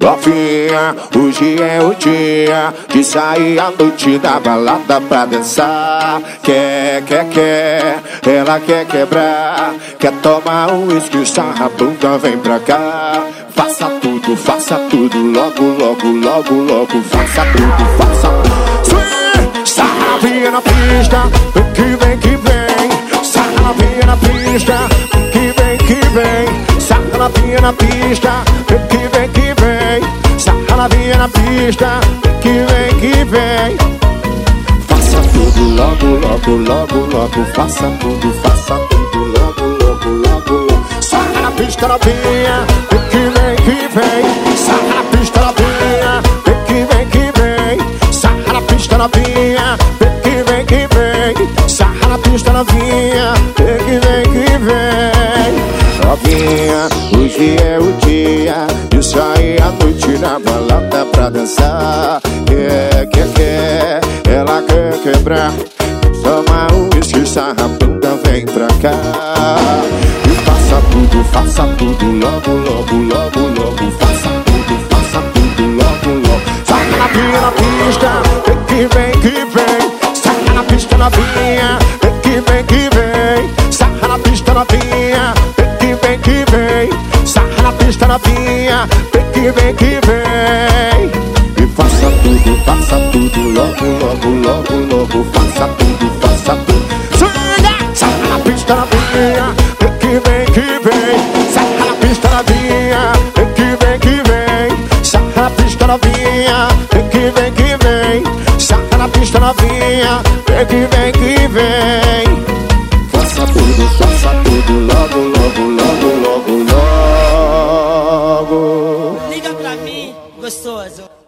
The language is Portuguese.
Novinha, hoje é o dia de sair à noite da balada pra dançar. Quer, ela quer quebrar. Quer tomar um uísque, sarrabunda, vem pra cá. Faça tudo, logo, faça tudo, faça tudo. Sarravinha na pista, vem que vem. Sarravinha na pista, que vem. Sarravinha na pista, vem que vem. Sarravinha na pista, que vem. Faça tudo logo, faça tudo logo. Sarra na pista, novinha, que vem. Sarra na pista, novinha, que vem. Sarra na pista, novinha, que vem. Sarra na pista, novinha, que vem. Novinha, hoje é o dia de sair à noite na balada pra dançar. Quer, ela quer quebrar. Toma um uísque, sarrabunda, vem pra cá. E faça tudo logo. Faça tudo logo. Saca na pia, na pista, que vem. Saca na pista, novinha, que vem. Saca na pista, novinha, que vem. Saca na pista, novinha, que vem. E faça tudo logo. Faça tudo. Saca na pista, novinha, que vem. Saca na pista, novinha, que vem. Saca na pista, novinha, que vem. Saca na pista, novinha, que vem. Faça tudo logo. Liga pra mim, gostoso.